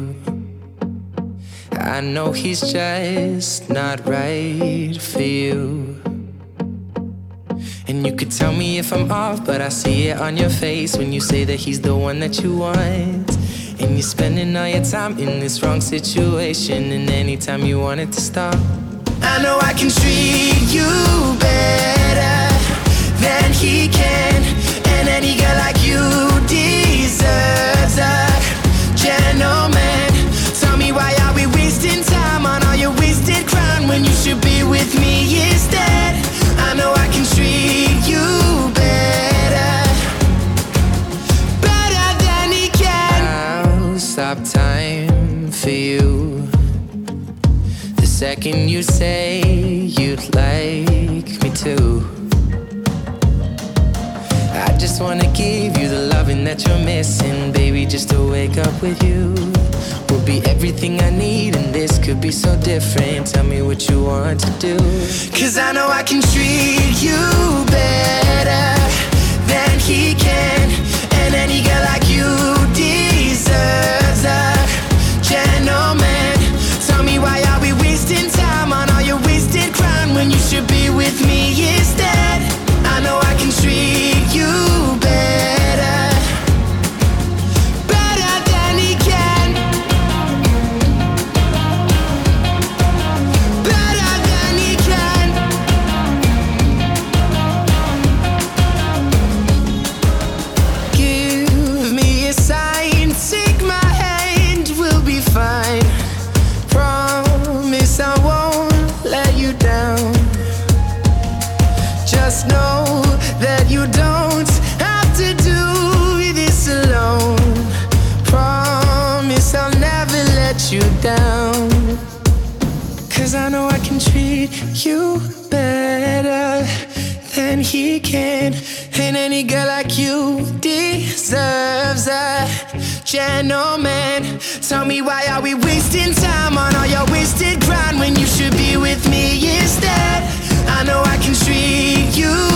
I know he's just not right for you. And you could tell me if I'm off, but I see it on your face when you say that he's the one that you want. And you're spending all your time in this wrong situation, and anytime you want it to stop. I know I can treat you better than he can, and any girl like you deserves a gentleman. Tell me, why are we wasting time on all your wasted crown when you should be with me instead? I know I can treat you better, better than he can. I'll stop time for you the second you say you'd like me to. I just wanna give you the loving that you're missing, baby. Just to wake up with you will be everything I need, and this could be so different. Tell me what you want to do, 'cause I know I can treat you better than he can, and any girl like you deserves a gentleman. Tell me, why are we wasting time on all your wasted crown when you should be with me instead? I know I can treat you better, better than he can, better than he can. Give me a sign, take my hand, we'll be fine. Promise I won't let you down. Just know that you don't have to do this alone. Promise I'll never let you down, 'cause I know I can treat you better than he can, and any girl like you deserves a gentleman. Tell me, why are we wasting time on all your wasted grind when you should be with me instead? I know I can treat you